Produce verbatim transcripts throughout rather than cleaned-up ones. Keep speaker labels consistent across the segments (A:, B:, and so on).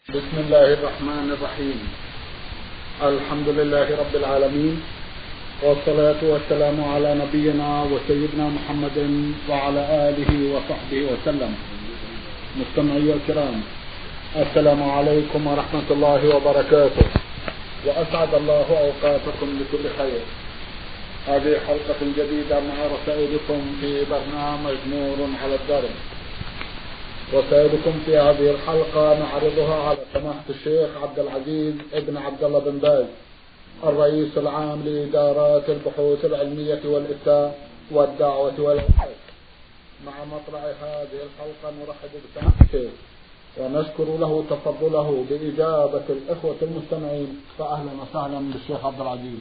A: بسم الله الرحمن الرحيم. الحمد لله رب العالمين، والصلاة والسلام على نبينا وسيدنا محمد وعلى آله وصحبه وسلم. مستمعي الكرام، السلام عليكم ورحمة الله وبركاته، وأسعد الله أوقاتكم بكل خير. هذه حلقة جديدة مع رسائلكم في برنامج نور على الدرب. رسائلكم في هذه الحلقة نعرضها على سماحة الشيخ عبد العزيز ابن عبد الله بن باز، الرئيس العام لإدارات البحوث العلمية والإفتاء والدعوة والإرشاد. مع مطلع هذه الحلقة نرحب بسماحة الشيخ ونشكر له تفضله بإجابة الإخوة المستمعين. فأهلا وسهلا بالشيخ عبد العزيز،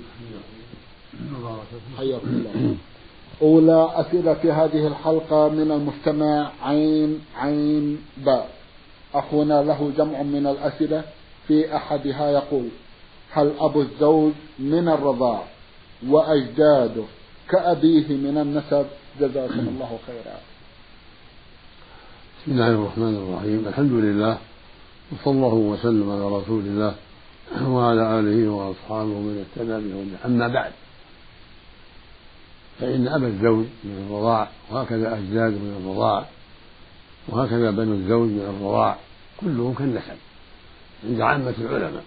A: حياكم الله. أولى أسئلة هذه الحلقة من المستمع عين عين باء. أخونا له جمع من الأسئلة، في أحدها يقول: هل أبو الزوج من الرضاع وأجداده كأبيه من النسب؟ جزاكم الله خيرا.
B: بسم الله الرحمن الرحيم. الحمد لله، وصلى الله وسلم على رسول الله وعلى آله وأصحابه من اهتدى بهداه. أما بعد، فإن أبا الزوج من الرضاع، وهكذا أجداده من الرضاع، وهكذا بنو الزوج من الرضاع، كلهم كالنسب عند عامة العلماء،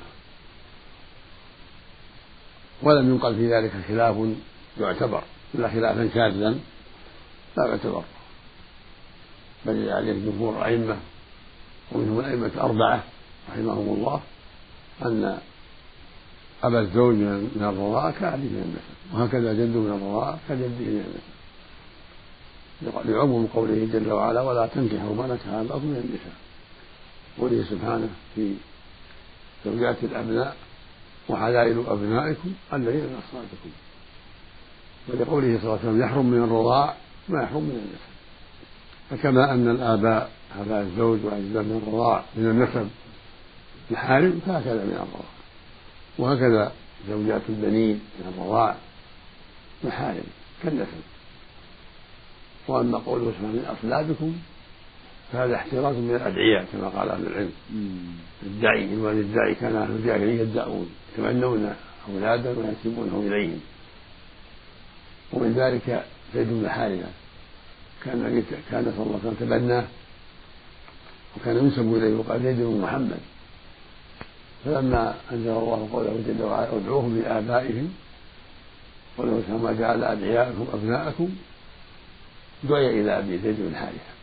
B: ولم ينقل في ذلك خلاف يعتبر، إلا خلافا شاذا لا يعتبر، بل عليه جمهور الأئمة، ومنهم الأئمة أربعة رحمهم الله، أن أبا الزوج من الرضاعة كأبيه من النسب، وهكذا جده من الرضاعة كجده من النسب، لعموم قوله جل وعلا: ولا تنكحوا ما نكح آباؤكم من النساء. قوله سبحانه في زوجات الأبناء: وحلائل أبنائكم الذين من أصلابكم. ولقوله صلى الله عليه وسلم: يحرم من الرضاع ما يحرم من النسب. فكما أن الآباء آباء الزوج وأجداد من الرضاع من النسب محارم، فهكذا من الرضاع، وهكذا زوجات البنين من الرضاع محارم كالنسب. وأما قوله سبحانه من أصلابكم فهذا احتراز من الأدعياء كما قال أهل العلم. الدعي الوالد الدعي كان أهل الجاهلية يدعون يتمنون أولادا وينسبونه إليهم، ومن ذلك زيد بن حارثة كان كان صلى الله عليه وسلم تبناه، وكان ينسب إليه وقال زيد بن محمد. فلما أنزل الله قوله جل وعلا: ادعوهم لآبائهم قوله كما جعل أدعياءكم أبناءكم، دعي إلى أبي زيد بن حارثة.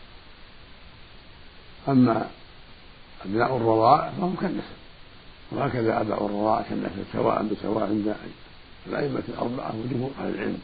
B: أما أبناء الرضاع فهم كالنسب، وهكذا أبناء الرضاع كالنسب سواء بسواء عند الأئمة الأربعة وجمهور أهل العلم.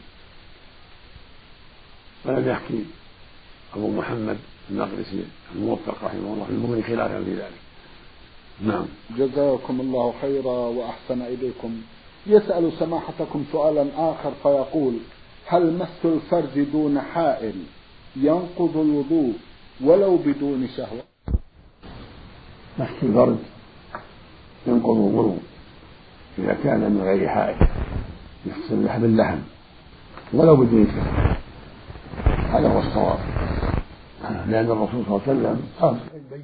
B: ولم يحكي أبو محمد المقدسي الموفق رحمه الله في المغني خلافا في ذلك. نعم.
A: جزاكم الله خيرا وأحسن إليكم. يسأل سماحتكم سؤالا آخر فيقول: هل مس الفرج دون حائل ينقض الوضوء ولو بدون شهوة؟
B: مس الفرج ينقض الوضوء إذا كان من غير حائل، مثل لحم اللحم ولو بدون شهوة، هذا هو الصواب، لأن الرسول صلى الله عليه وسلم قال: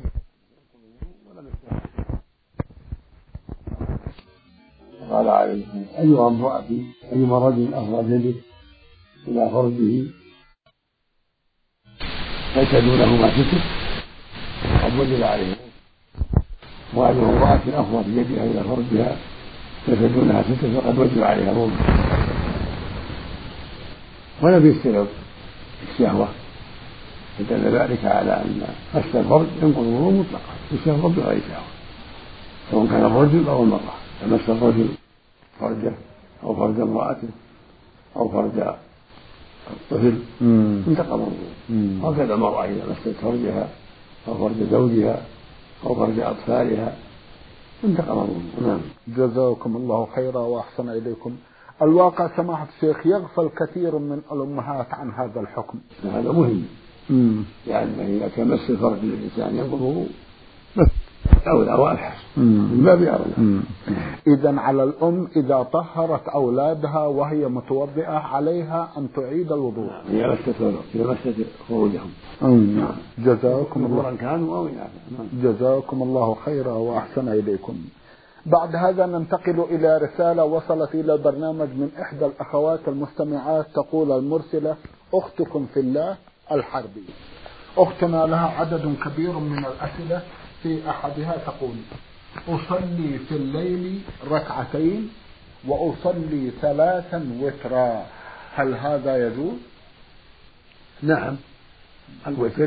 B: قال عليه أيها امرأة أيما رجل أفرد يده إلى فرجه ليس دونه ما ستر قد وجب عليه، وأيها امرأة أفرد يدها إلى فرجها ليس دونها ستر فقد وجب عليها الوضوء. ولم يشترط الشهوة، فدل ذلك على أن مس الفرج ينقض الوضوء مطلقا بالشهوة بغير شهوة، سواء كان الرجل أو المرأة. فمس الرجل فرجه أو فرج امرأته أو فرج الطفل انتقض الوضوء، وهكذا المرأة إذا مست فرجها أو فرج زوجها أو فرج أطفالها انتقض الوضوء. نعم.
A: جزاكم الله خيرا وأحسن إليكم. الواقع سماحة الشيخ يغفل كثير من الأمهات عن هذا الحكم.
B: هذا مهم، لأن يعني إذا كان مس الفرج للإنسان ينقض الوضوء أولى وأبحث. من باب أولى.
A: إذن على الأم إذا طهرت أولادها وهي متوضئة عليها أن تعيد الوضوء.
B: هي مسست هي مسست خروجهم.
A: جزاكم الله
B: كانوا أو
A: جزاكم الله خيرا وأحسن إليكم. بعد هذا ننتقل إلى رسالة وصلت إلى البرنامج من إحدى الأخوات المستمعات. تقول المرسلة: أختكم في الله الحربي. أختنا لها عدد كبير من الأسئلة. في أحدها تقول: أصلي في الليل ركعتين وأصلي ثلاثا وترا، هل هذا يجوز؟
B: نعم، الوتر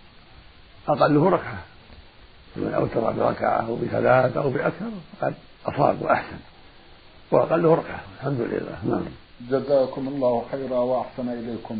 B: أقله ركعة، من أوتر بركعة أو بثلاث أو بأكثر فقد أصاب وأحسن، وأقله ركعة الحمد لله. نعم.
A: جزاكم الله خيرا وأحسن إليكم.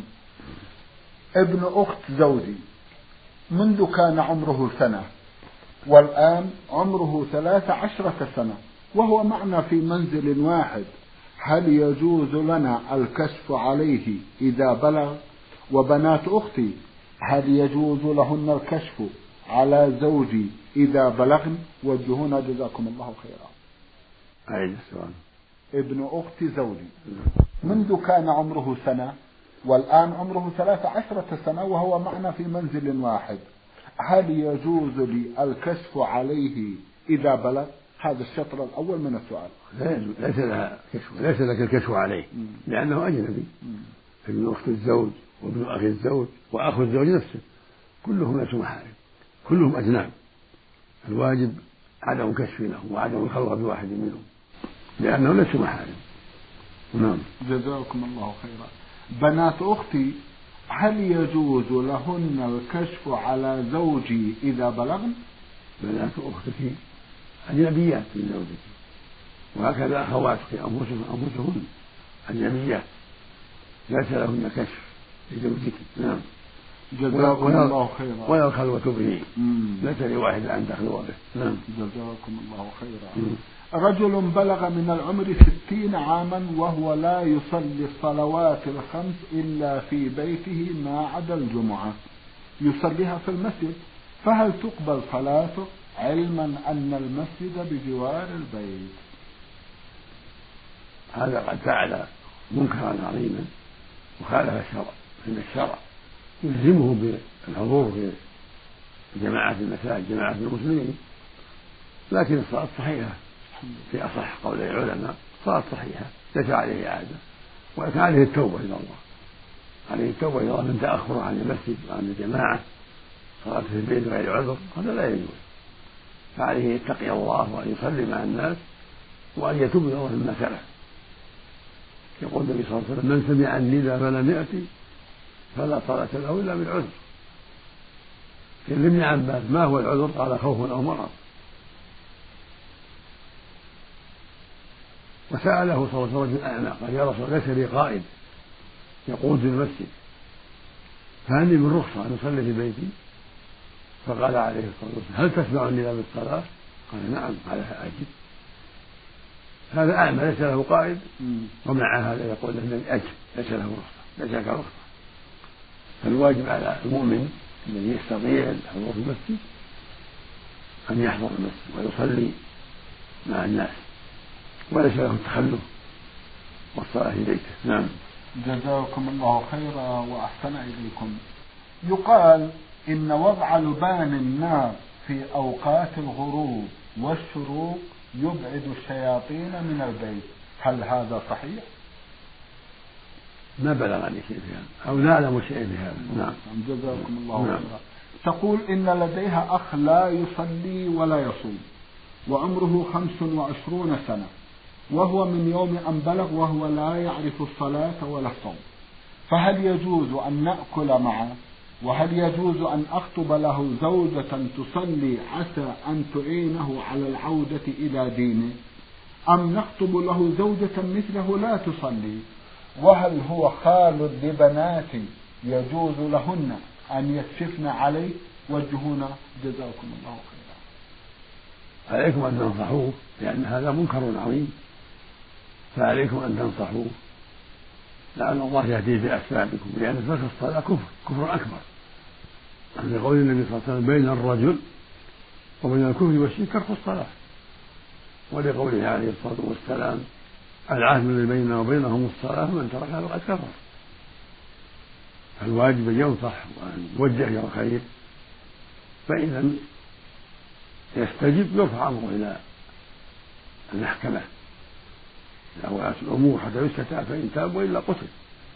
A: ابن أخت زوجي منذ كان عمره سنة والآن عمره ثلاث عشرة سنة وهو معنا في منزل واحد، هل يجوز لنا الكشف عليه إذا بلغ؟ وبنات أختي هل يجوز لهن الكشف على زوجي إذا بلغن؟ وجهونا جزاكم الله خيرا.
B: أعيد السؤال.
A: ابن أخت زوجي منذ كان عمره سنة والآن عمره ثلاث عشرة سنة وهو معنا في منزل واحد، هل يجوز لي الكشف عليه إذا بلغ؟ هذا الشطر الأول من السؤال.
B: ليس لها كشف، ليس لك الكشف عليه لأنه أجنبي. ابن أخت الزوج وابن أخي الزوج وأخو الزوج نفسه كلهم ليسوا محارم، كلهم أجناب، الواجب عدم كشف لهم وعدم الخلوة بواحد منهم لأنه ليسوا محارم. نعم.
A: جزاكم الله خيرا. بنات أختي هل يجوز لهن الكشف على زوجي إذا بلغن؟
B: بنات أختك أجنبيات من زوجك، وهكذا أخواتك أنفسهن أجنبيات ليس لهن كشف لزوجك. نعم.
A: جزاكم الله خيرا.
B: ولا الخلوة به، ليس لواحد أن تخلو به. نعم.
A: جزاكم الله خيرا. مم. رجل بلغ من العمر ستين عاما وهو لا يصلي الصلوات الخمس إلا في بيته ما عدا الجمعة، يصليها في المسجد، فهل تقبل صلاته علما أن المسجد بجوار البيت؟
B: هذا قد فعل منكرا عظيما وخالف الشرع، فإن الشرع يلزمه بالحضور في جماعة المساجد جماعة المسلمين، لكن الصلاة صحيحة في أصح قول العلماء، صلاة صحيحة ليس عليه عادة، ولكن عليه التوبة إلى الله، عليه التوبة إلى الله من تأخر عن المسجد وعن الجماعة، صلاة في البيت غير عذر هذا لا يجوز، فعليه يتقي الله وأن يصلي مع الناس وأن يتوب إلى الله مما سلف. يقول النبي صلى الله عليه وسلم: من سمع النداء فلم يأتي فلا صلاة له إلا بالعذر. قيل لابن عباس: ما هو العذر؟ قال: خوف أو مرض. وسأله صلى الله عليه وسلم الأعمى قال: يا رسول الله ليس لي قائد يقود المسجد فهل لي من رخصة أن أصلي في بيتي؟ فقال عليه الصلاة والسلام: هل تسمع النداء بالصلاة؟ قال: نعم. قال: أجب. هذا أعمى ليس له قائد ومع هذا يقول له أجب، ليس له رخصة، ليس لك رخصة. فالواجب على المؤمن الذي يستطيع الحضور في المسجد أن يحضر المسجد ويصلي مع الناس وليس له التخلف والصلاة في بيته. نعم.
A: جزاكم الله خيرا وأحسن إليكم. يقال إن وضع لبان النار في أوقات الغروب والشروق يبعد الشياطين من البيت، هل هذا صحيح؟
B: ما بلغني شيء في هذا أو لا أعلم شيء في هذا. نعم.
A: جزاكم الله خيرا. نعم. تقول إن لديها أخ لا يصلي ولا يصوم وعمره خمس وعشرون سنة وهو من يوم أن بلغ وهو لا يعرف الصلاة ولا الصوم، فهل يجوز أن نأكل معه؟ وهل يجوز أن أخطب له زوجة تصلي عسى أن تعينه على العودة إلى دينه، أم نخطب له زوجة مثله لا تصلي؟ وهل هو خال لبناتي يجوز لهن أن يكشفن عليه؟ وجهونا جزاكم الله خيرا.
B: عليكم أن تنصحوه لأن هذا منكر عظيم، فعليكم أن تنصحوه لعل الله يهديه بأسبابكم، لأن ترك الصلاة كفر كفر أكبر، عند قول النبي صلى الله عليه وسلم: بين الرجل وبين الكفر والشرك ترك الصلاة، ولقوله عليه الصلاة والسلام العهد الذي بيننا وبينهم الصلاة من تركها فقد كفر. فالواجب أن ينصح وأن يوجه إلى الخير، فإن لم يستجب يرفع أمره إلى المحكمة إلى ولاة الأمور حتى يستتاب، فإن تاب وإلا قتل.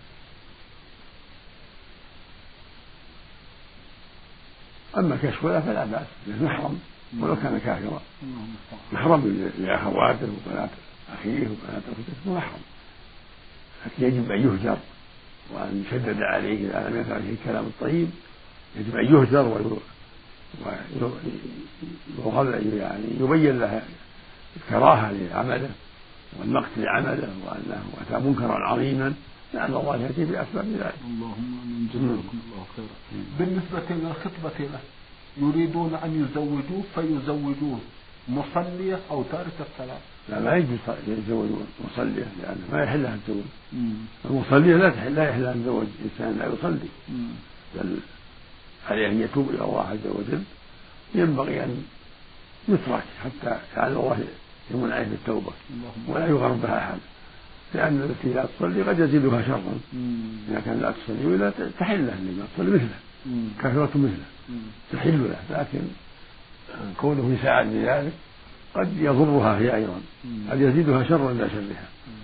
B: أما كشف ولا فلا بأس، محرم ولو كان كافرا، محرم لأخواته وبنات أخيه وبنات أخته محرم، لكن يجب أن يهجر وأن يشدد عليه إذا لم يفعل فيه الكلام الطيب، يجب أن يهجر ويغلظ يعني يبين له الكراهة لعمله والمقت لعمله وأنه أتى منكرا عظيما، لعل الله يأتي بأسباب ذلك.
A: اللهم آمين. جزاكم الله خيرا. بالنسبة للخطبة له يريدون أن يزوجوه فيزوجوه مصلية أو تارك الصلاة؟
B: لا، ما يجوز يتزوج مصلية لأنه ما يحل لها الزواج. المصلية لا تحل لا يحل لها الزواج إنسان لا يصلي، بل عليه أن يتوب إلى الله عز وجل. ينبغي أن يترك حتى لعل الله يمن عليه بالتوبة ولا يغرب بها أحد، لأن التي لا تصلي قد يزيدها شرا. إذا كان لا تصلي ولا تحل له أن تصلي مثله كافرة مثله تحل له، لكن كونه يساعد بذلك قد يضرها هي أيضا، قد يزيدها شرا لا شرها.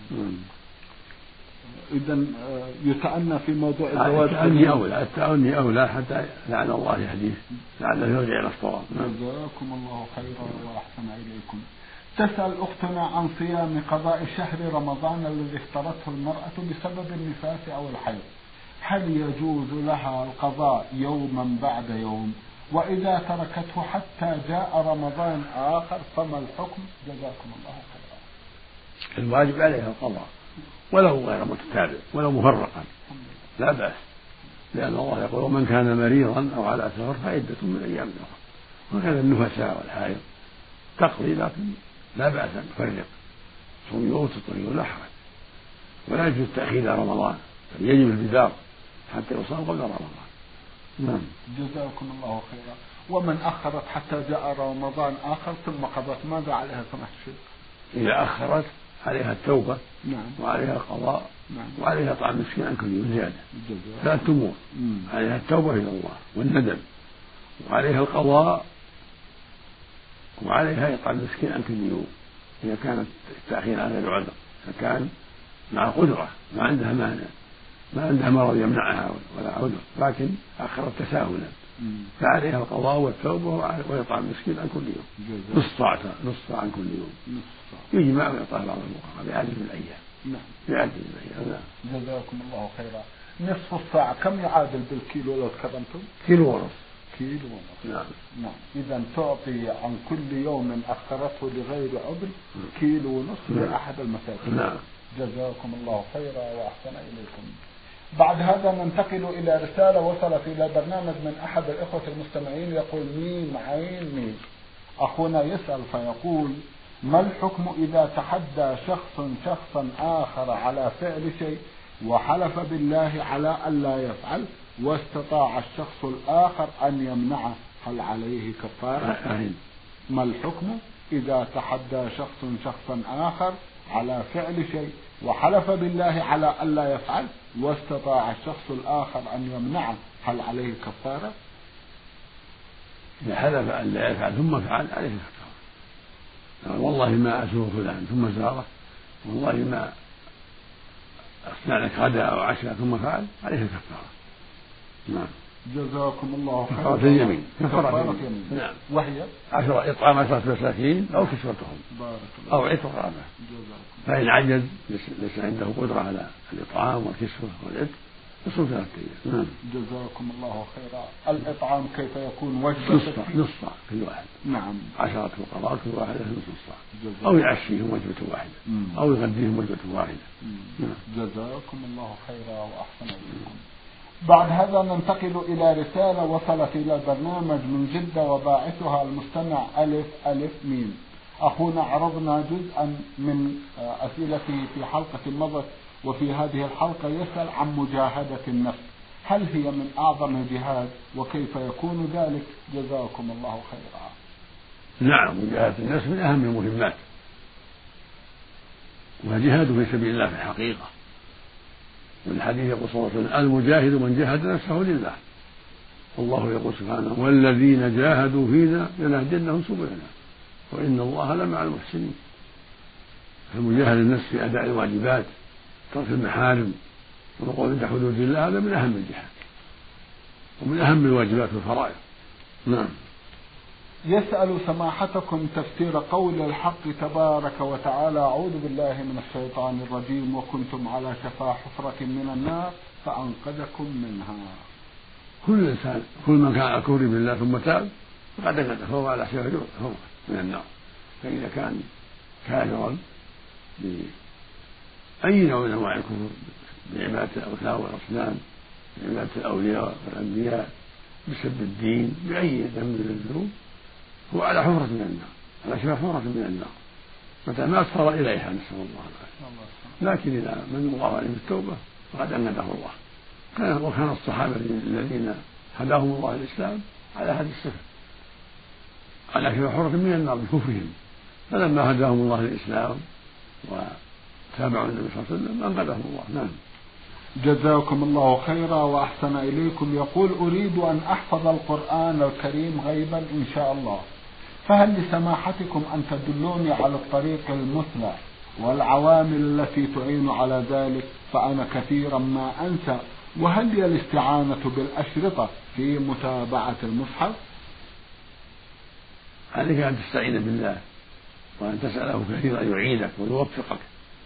A: إذن يتأنى في موضوع الزواج.
B: التأني أولى، التأني أولى حتى لعل الله يهديه، لعله يرجع إلى الصواب.
A: جزاكم الله خيرا وأحسن إليكم. تسأل أختنا عن صيام قضاء شهر رمضان الذي اختارته المرأة بسبب النفاس أو الحيض، هل يجوز لها القضاء يوما بعد يوم؟ وإذا تركته حتى جاء رمضان آخر فما الحكم؟ جزاكم الله خيرا.
B: الواجب عليها القضاء ولو غير متتابع ولو مفرقا لا بأس، لأن الله يقول ومن كان مريضا أو على سفر فعدة من أيام أخرى. وكان النفساء والحائض تقضي، لكن لا بأس أن تفرق صوم يوم وتطير لا حرج، ولا يجوز تأخير رمضان، بل يجب البدار حتى يصام قبل رمضان. نعم.
A: جزاكم الله خيرا. ومن أخرت حتى جاء رمضان آخر ثم قضت ماذا عليها سماحة الشيخ؟
B: إذا أخرت عليها التوبة.
A: نعم.
B: وعليها القضاء.
A: نعم.
B: وعليها طعام مسكين عن كل يوم زيادة. ثلاث أمور: عليها التوبة إلى الله والندم، وعليها القضاء، وعليها إطعام مسكين عن كل يوم إذا كانت التأخير على العذر، إذا كان مع قدرة ما عندها مانع، ما عندها مرض يمنعها ولا عذر، لكن أخرت تساهلا، فعليها القضاء والتوبة ويطعم مسكين عن كل يوم نصف ساعة نصف ساعة عن كل يوم، يجمع ويعطى بعض الفقراء بعدد الأيام.
A: نعم.
B: بعدد الأيام. نعم.
A: جزاكم الله خيرا. نصف الساعة كم يعادل بالكيلو لو تكرمتم؟
B: كيلو ونصف.
A: كيلو ونصف.
B: نعم.
A: نعم. إذا تعطي عن كل يوم أخرته لغير عذر كيلو ونصف لأحد المساكين.
B: نعم.
A: جزاكم الله خيرا وأحسن إليكم. بعد هذا ننتقل إلى رسالة وصلت إلى برنامج من أحد الإخوة المستمعين، يقول ميم عين ميم. أخونا يسأل فيقول: ما الحكم إذا تحدى شخص شخصا آخر على فعل شيء وحلف بالله على ألا يفعل واستطاع الشخص الآخر أن يمنعه، هل عليه كفارة؟ ما الحكم إذا تحدى شخص شخصا آخر على فعل شيء وحلف بالله على ألا يفعل واستطاع الشخص الآخر أن يمنعه، هل عليه كفارة؟
B: إذا حلف أن لا يفعل ثم فعل عليه كفارة. والله ما أزور فلان ثم زاره، والله ما أصنع لك غداء أو عشاء ثم فعل عليه كفارة. نعم.
A: جزاكم الله خيرا.
B: كفارة اليمين.
A: كفارة اليمين.
B: نعم.
A: وهي
B: عشرة إطعام عشرة مساكين أو كسوتهم أو عتق رقبة. فإن عجز ليس عنده قدرة على الإطعام والكسوة والعتق يصوم ثلاثة أيام. نعم.
A: جزاكم الله خيرا. الإطعام كيف يكون؟ وجبة
B: نصف نصف كل واحد.
A: نعم.
B: عشرة فقراء كل واحد نصف صاع، أو يعشيهم وجبة واحدة مم. أو يغديهم وجبة واحدة. نعم.
A: جزاكم الله خيرا وأحسن إليكم. بعد هذا ننتقل إلى رسالة وصلت إلى البرنامج من جدة وباعثها المستمع ألف ألف ميم. أخونا عرضنا جزءا من أسئلته في حلقة مضت، وفي هذه الحلقة يسأل عن مجاهدة النفس، هل هي من أعظم الجهاد وكيف يكون ذلك؟ جزاكم الله خيرا.
B: نعم، مجاهدة النفس من أهم المهمات وجهاد في سبيل الله في الحقيقة. والحديث يقول صلى الله عليه وسلم: المجاهد من جاهد نفسه لله. والله يقول سبحانه: والذين جاهدوا فينا لنهدينهم سبلنا وإن الله لمع المحسنين. فالمجاهد النفس في أداء الواجبات، ترك المحارم، والوقوف عند حدود الله، هذا من أهم الجهاد ومن أهم الواجبات والفرائض. نعم.
A: يسأل سماحتكم تفسير قول الحق تبارك وتعالى: أعوذ بالله من الشيطان الرجيم وكنتم على شفا حفرة من النار فأنقذكم منها.
B: كل إنسان كل من كان على كفر بالله ثم تاب فقد انقذ، فهو على شفا حفرة من النار. فإذا كان كافرا بأي نوع من أنواع الكفر، بعبادة الأوثان والأصنام، بعبادة الأولياء والأنبياء، بسب الدين، بأي ذنب من الذنوب، هو على حفرة من النار، على شفا حفرة من النار متى ما أصفر إليها، نسأل الله العافية. لكن إذا من الله عليه بالتوبة فقد أنقذه الله. كان وكان الصحابة الذين هداهم الله الإسلام على هذه الصفة، على شفا حفرة من النار بكفرهم، فلما هداهم الله الإسلام وتابعوا النبي صلى الله عليه وسلم أنقذهم الله. نعم.
A: جزاكم الله خيرا وأحسن إليكم. يقول: أريد أن أحفظ القرآن الكريم غيبا إن شاء الله، فهل لسماحتكم أن تدلوني على الطريق المثلى والعوامل التي تعين على ذلك، فأنا كثيرا ما أنسى، وهل لي الاستعانة بالأشرطة في متابعة المصحف؟
B: عليك أن تستعين بالله وأن تسأله كثيرا أن يعينك ويوفقك،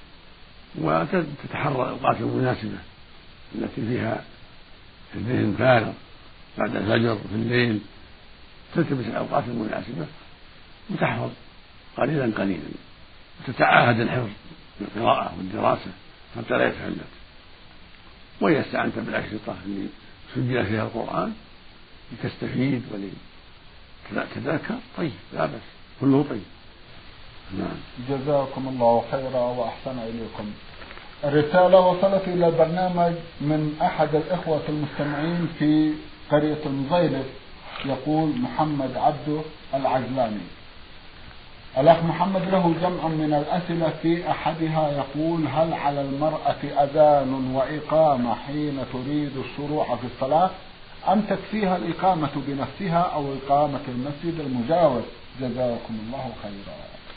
B: وتتحرى الأوقات المناسبة التي فيها الذهن فارغ بعد الفجر في الليل، تلتمس الأوقات المناسبة وتحفظ قليلا قليلا وتتعاهد الحفظ بالقراءة والدراسة حتى لا يتفلت. وإذا استعنت بالأشرطة اللي سجل فيها القرآن لتستفيد ولتتذكر طيب، لا بس، كله طيب. نعم.
A: جزاكم الله خيرا وأحسن إليكم. الرسالة وصلت إلى البرنامج من أحد الإخوة المستمعين في قرية المزيلف، يقول محمد عبده العجلاني. الأخ محمد له جمع من الأسئلة، في أحدها يقول: هل على المرأة أذان وإقامة حين تريد الشروع في الصلاة، أم تكفيها الإقامة بنفسها أو إقامة المسجد المجاور؟ جزاكم الله خيرا.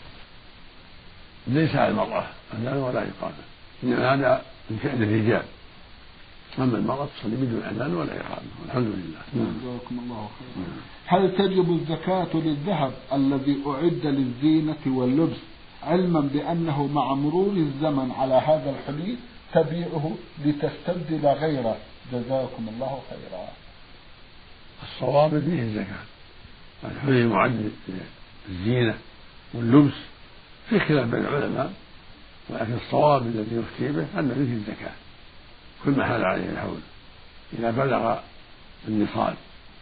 B: ليس على المرأة أذان ولا إقامة، إنما هذا من فعل الرجال، أما المرأة تصلي بدون أذان ولا إقامة، والحمد لله.
A: جزاكم الله خيرا. هل تجب الزكاة للذهب الذي أعد للزينة واللبس، علما بأنه مع مرور الزمن على هذا الحلي تبيعه لتستبدل غيره؟ جزاكم الله خيرا.
B: الصواب فيه الزكاة، الحلي معد للزينة واللبس في خلاف بين العلماء، ولكن الصواب الذي يفتي به أن فيه الزكاة كل ما حال عليه الحول إذا بلغ النصاب،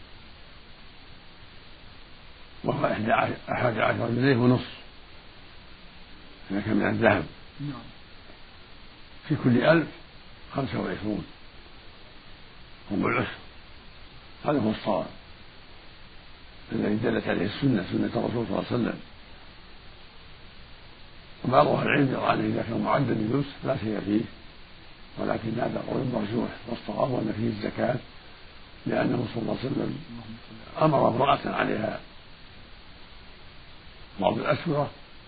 B: وهو أحد عشر جنيه ونصف إذا كان من الذهب، في كل ألف خمسة وعشرون ربع العشر. هذا هو الصواب الذي دلت عليه السنة، سنة الرسول صلى الله عليه وسلم. وبعض أهل العلم يرى أنه إذا كان معدا للبس لا شيء فيه، ولكن هذا قول مرجوح، والصواب أن فيه الزكاة، لأنه صلى الله عليه وسلم أمر امرأة عليها بعض الأسورة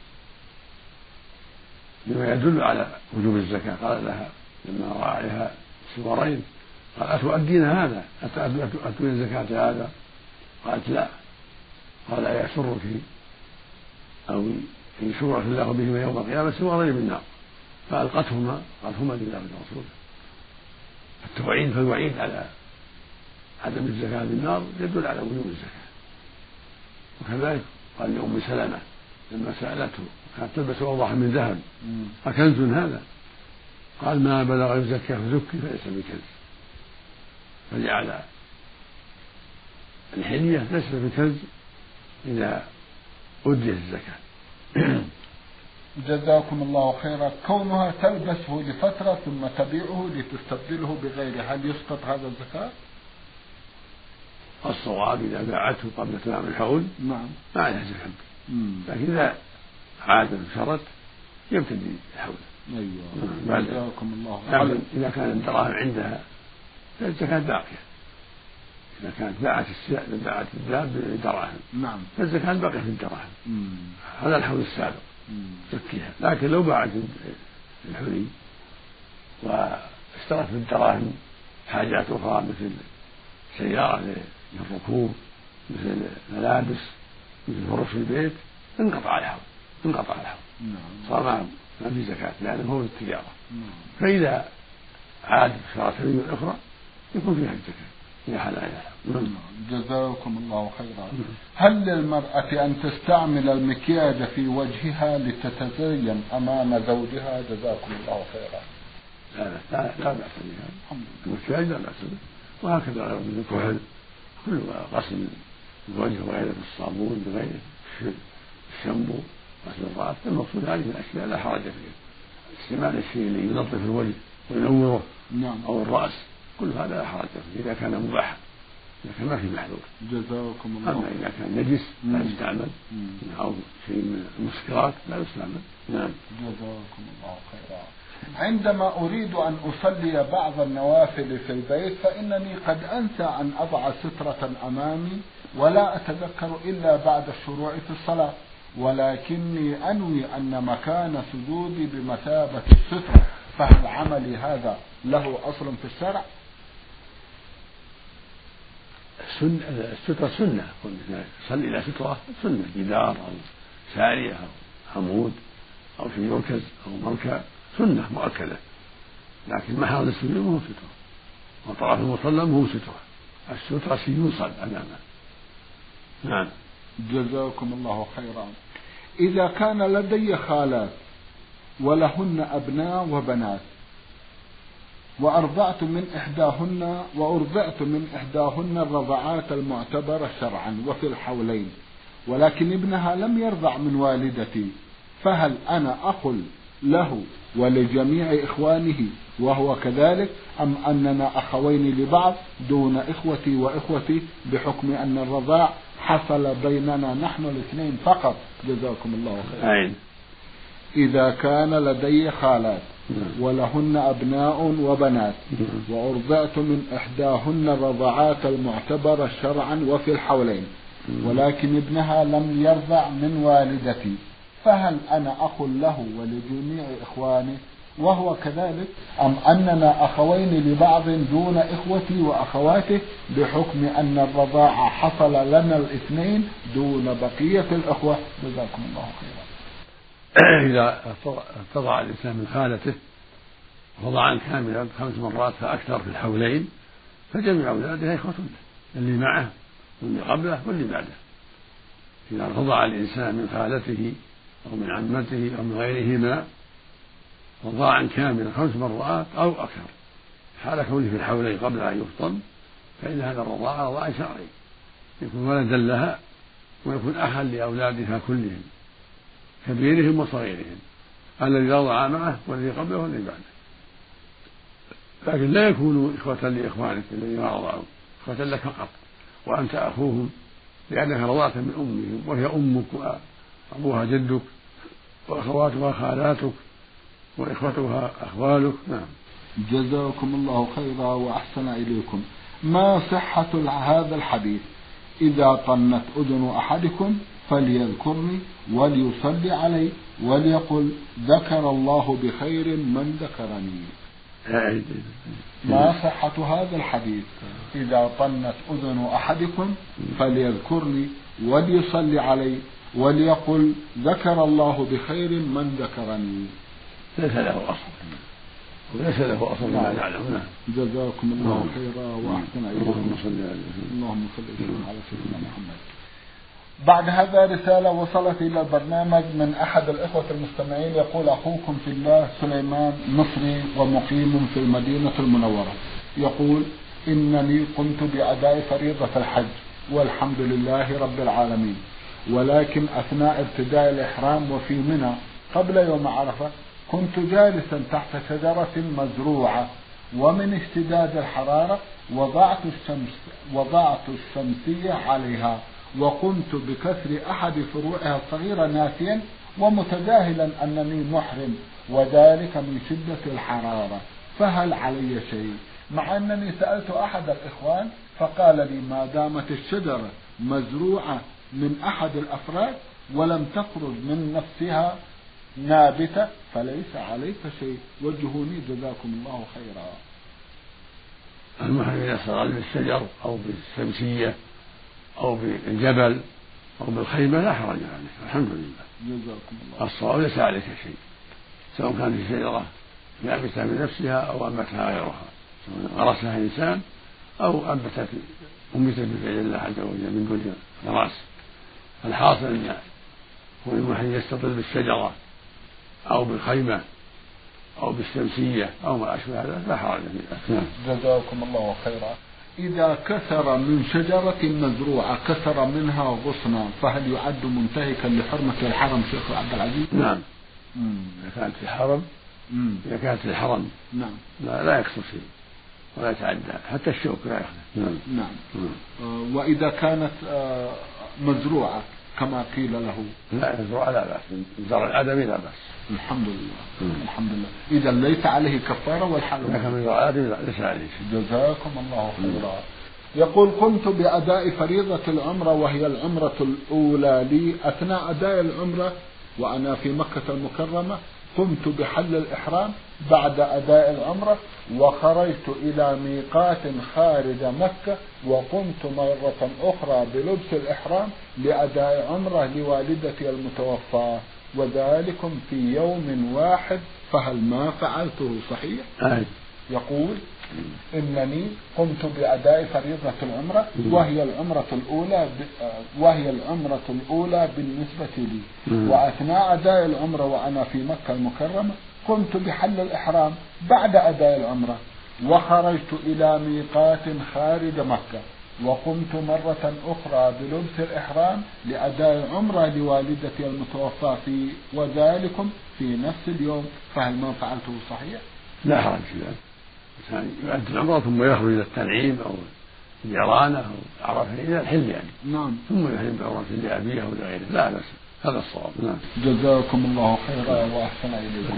B: بما يدل على وجوب الزكاة، قال لها لما رأى عليها سورين قال: أتؤدين هذا؟ أتؤدين زكاة هذا؟ قالت: لا. قال: أيسرك أو يشرك الله بهما يوم القيامة سورين من نار؟ فألقتهما، قالتهما لله ولرسوله. التوعيد فالوعيد على عدم الزكاة بالنار يدل على وجوب الزكاة. وكذلك قال لأم سلمة لما سألته كانت تلبس أوضح من ذهب: أكنز هذا؟ قال: ما بلغ يزكى فزكي فليس بكنز. فجعل الحلية ليست بكنز إذا أديت الزكاة.
A: جزاكم الله خيرا. كونها تلبسه لفترة ثم تبيعه لتستبدله بغيره، هل يسقط هذا الزكاة؟
B: الصواب إذا باعته قبل تمام الحول
A: نعم
B: ما عليها زكاة، لكن إذا عاد انشرت يبتدي الحول.
A: أيوة. جزاكم الله
B: خيرا. إذا كان الدراهم عندها فالزكاة باقية. إذا كانت باعت السلع باعت الذهب بدراهم
A: نعم
B: فالزكاة باقية في الدراهم. هذا الحول السابق تزكيها. لكن لو باعت الحلي واشترت بالدراهم حاجات أخرى مثل سيارة للركوب مثل ملابس مثل فرش البيت انقطع الحول انقطع الحول صار ما في زكاة لأنه هو التجارة. فإذا عاد اشترى سبيل أخرى يكون فيها الزكاة يا حلالها.
A: جزاكم الله خيرا. هل للمرأة أن تستعمل المكياج في وجهها لتتزين أمام زوجها؟ جزاكم الله خيرا.
B: لا لا لا بأس بها. المكياج لا بأس به. وهكذا غير من الكحل كل غسل الوجه وغيره بالصابون بغيره الشامبو غسل الرأس المقصود هذه الأشياء لا حرج فيها. استعمال الشيء اللي ينظف الوجه وينوره أو الرأس كل هذا لا حرج فيه إذا كان مباحا إذا كان ما في محذور.
A: جزاكم الله.
B: أما إذا كان نجس لا يستعمل أو شيء من المسكرات لا يستعمل. نعم.
A: جزاكم الله خيرا. عندما أريد أن أصلي بعض النوافل في البيت فإنني قد أنسى أن أضع سترة أمامي ولا أتذكر إلا بعد الشروع في الصلاة، ولكني أنوي أن مكان سجودي بمثابة السترة، فهل عملي هذا له أصل في الشرع؟
B: السترة سنة. صلي إلى سترة سنة جدار أو سارية أو عمود أو شيء يركز أو مركع سنة مؤكدة، لكن محل السجود هو سترة وطرف المصلى هو سترة. السترة شيء يوصل أمامه. نعم.
A: جزاكم الله خيرا. إذا كان لدي خالات ولهن أبناء وبنات وأرضعت من إحداهن وأرضعت من إحداهن الرضعات المعتبرة شرعا وفي الحولين، ولكن ابنها لم يرضع من والدتي، فهل أنا أخ له ولجميع إخوانه وهو كذلك، أم أننا أخوين لبعض دون إخوتي وإخوتي بحكم أن الرضاع حصل بيننا نحن الاثنين فقط؟ جزاكم الله خيرا. إذا كان لدي خالات ولهن أبناء وبنات وأرضعت من إحداهن الرضعات المعتبرة شرعا وفي الحولين، ولكن ابنها لم يرضع من والدتي، فهل أنا أخ له ولجميع إخوانه وهو كذلك، أم أننا أخوين لبعض دون إخوتي وأخواته بحكم أن الرضاعة حصل لنا الاثنين دون بقية الأخوة؟ جزاكم الله خيرا.
B: إذا ارتضع الإنسان من خالته رضاعا كاملا خمس مرات فأكثر في الحولين فجميع أولاده إخوة له، اللي معه واللي قبله واللي بعده. إذا ارتضع الإنسان من خالته أو من عمته أو من غيرهما رضاعا كاملا خمس مرات أو أكثر حال كونه في الحولين قبل أن يفطم، فإن هذا الرضاع رضاع شرعي يكون ولدا لها ويكون أخا لأولادها كلهم كبيرهم وصغيرهم، الذي رضع معه والذي قبله والذي بعده. لكن لا يكونوا إخوة لإخوانك الذين رضعوا، إخوة لك فقط وأنت أخوهم لأنك رضعت من أمهم وهي أمك وأبوها جدك وأخواتها خالاتك وإخوتها أخوالك. نعم.
A: جزاكم الله خيرا وأحسن إليكم. ما صحة هذا الحديث؟ إذا طنت أذن أحدكم فليذكرني وليصلي علي وليقل ذكر الله بخير من ذكرني. ما صحة هذا الحديث؟ إذا طنت أذن أحدكم فليذكرني وليصلي علي وليقل ذكر الله بخير من ذكرني.
B: ليس له أصل وليس له أصل ما نعلم.
A: جزاكم الله خيرا وأحسن إليكم.
B: اللهم صل على سيدنا
A: اللهم صل على سيدنا محمد. بعد هذا رسالة وصلت إلى البرنامج من أحد الإخوة المستمعين يقول: أخوكم في الله سليمان مصري ومقيم في المدينة المنورة، يقول: إنني قمت بأداء فريضة الحج والحمد لله رب العالمين، ولكن أثناء ابتداء الإحرام وفي منى قبل يوم عرفة كنت جالسا تحت شجرة مزروعة، ومن اشتداد الحرارة وضعت الشمس وضعت الشمسية عليها وقمت بكسر أحد فروعها الصغيرة ناسيا، ومتجاهلا أنني محرم وذلك من شدة الحرارة، فهل علي شيء؟ مع أنني سألت أحد الإخوان فقال لي ما دامت الشجرة مزروعة من أحد الأفراد ولم تخرج من نفسها نابتة فليس عليك شيء. وجهوني جزاكم الله خيرا.
B: المحرم إذا صار بالشجر أو بالشمسية أو بالجبل أو بالخيمة لا حرج عليه، الحمد لله.
A: جزاكم الله.
B: الصواب ليس عليك شيء، سواء كانت الشجرة يابسة بنفسها أو أنبتها غيرها، سواء غرسها إنسان أو أنبتت أنبتت بفعل الله عز وجل من دون غراس. الحاصل أن كل المحرم يستظل بالشجرة أو بالخيمة أو بالشمسية أو ما أشبه هذا لا حرج فيه.
A: جزاكم الله خيرا. إذا كسر من شجرة مزروعة كسر منها غصنا فهل يعد منتهكا لحرمة الحرم شيخ عبد العزيز؟
B: نعم. إذا كانت في الحرم إذا كانت في الحرم
A: نعم
B: لا, لا يكسر شيء ولا يتعدى حتى الشوك لا يخلف. نعم.
A: نعم. آه وإذا كانت آه مزروعة كما قيل له؟
B: لا مزروعة لا بأس، زرع الآدمي لا بأس.
A: الحمد لله. مم. الحمد لله. إذا ليس عليه كفارة والحال
B: لكن من زرع الآدمي ليس عليه.
A: جزاكم الله خيرا. يقول قمت بأداء فريضة العمرة وهي العمرة الأولى لي. أثناء أداء العمرة وأنا في مكة المكرمة قمت بحل الإحرام بعد أداء العمرة وخرجت إلى ميقات خارج مكة وقمت مرة أخرى بلبس الإحرام لأداء عمرة لوالدتي المتوفاة وذلكم في يوم واحد، فهل ما فعلته صحيح؟
B: آه.
A: يقول إنني قمت بأداء فريضة العمرة وهي العمرة الأولى وهي العمرة الأولى بالنسبة لي، وأثناء أداء العمرة وأنا في مكة المكرمة قمت بحل الإحرام بعد أداء العمرة وخرجت إلى ميقات خارج مكة وقمت مرة أخرى بلبس الإحرام لأداء العمرة لوالدتي المتوفاة في وذلكم في نفس اليوم، فهل ما فعلته صحيح؟
B: لا حرج في ذلك. يؤدي العمرة ثم يخرج إلى التنعيم أو الجيرانة أو عرفه إلى الحل يعني.
A: نعم.
B: ثم يحرم بعمرة لأبيه أو لغيره لا بأس، هذا الصواب. نعم.
A: جزاكم الله خيرا وأحسن إليكم.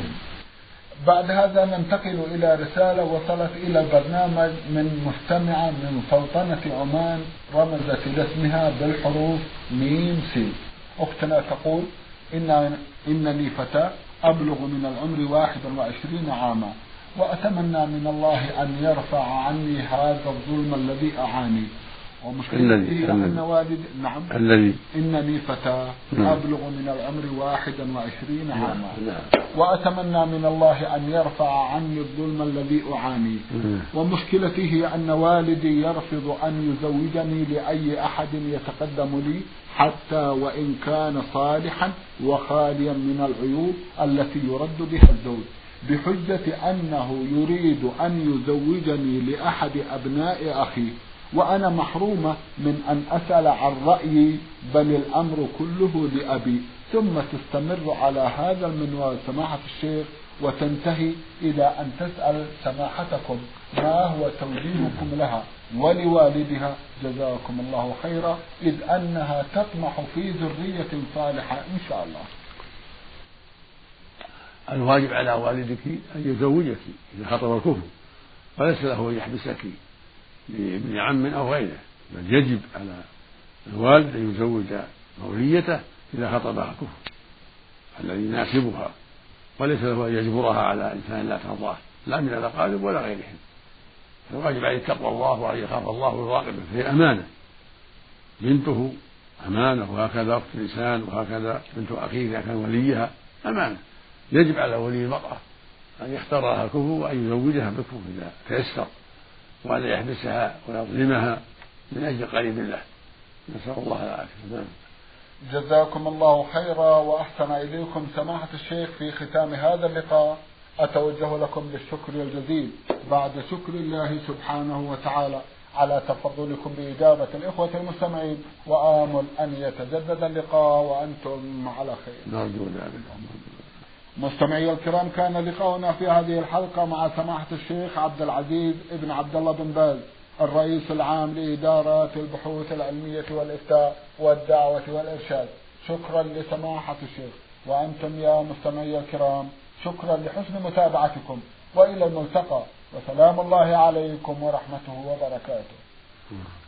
A: بعد هذا ننتقل إلى رسالة وصلت إلى البرنامج من مستمعة من سلطنة عمان رمزت لاسمها بالحروف ميم سين. أختنا تقول إن إنني فتاة أبلغ من العمر واحد وعشرين عاما وأتمنى من الله أن يرفع عني هذا الظلم الذي أعاني ومشكلتي أن والد نعم
B: الذي
A: إنني فتاة أبلغ من العمر واحد وعشرين عاما وأتمنى من الله أن يرفع عني الظلم الذي أعاني ومشكلتي هي أن والدي يرفض أن يزوجني لأي أحد يتقدم لي حتى وإن كان صالحا وخاليا من العيوب التي يرد بها الزوج بحجة أنه يريد أن يزوجني لأحد أبناء أخي وأنا محرومة من أن أسأل عن رأيي بل الأمر كله لأبي، ثم تستمر على هذا المنوال سماحة الشيخ وتنتهي إلى أن تسأل سماحتكم ما هو توجيهكم لها ولوالدها جزاكم الله خيرا، إذ أنها تطمح في ذرية صالحة إن شاء الله.
B: الواجب على والدك أن يزوجك إذا خطب الكفر وليس له أن يحبسك لابن عم أو غيره، بل يجب على الوالد أن يزوج موليته إذا خطبها الكفر الذي يناسبها وليس له أن يجبرها على إنسان لا ترضاه لا من الأقارب ولا غيرهم. الواجب عليه تقوى الله وأن يخاف الله ويراقبه، فهي أمانة، بنته أمانة وهكذا أخت لسان وهكذا بنت أخيه إذا كان وليها أمانة. يجب على ولي المرأة أن يختار لها الكفر وأن يزوجها بالكفر إذا تيسر وأن يحبسها ويظلمها من أجل قريب الله، نسأل الله العافية.
A: جزاكم الله خيرا وأحسن إليكم سماحة الشيخ. في ختام هذا اللقاء أتوجه لكم بالشكر الجزيل بعد شكر الله سبحانه وتعالى على تفضلكم بإجابة الإخوة المستمعين، وآمل أن يتجدد اللقاء وأنتم على خير.
B: نرجو ذلك.
A: مستمعي الكرام، كان لقاؤنا في هذه الحلقة مع سماحة الشيخ عبد العزيز ابن عبد الله بن باز الرئيس العام لإدارات البحوث العلمية والإفتاء والدعوة والإرشاد. شكرا لسماحة الشيخ وأنتم يا مستمعي الكرام شكرا لحسن متابعتكم، وإلى الملتقى، وسلام الله عليكم ورحمته وبركاته.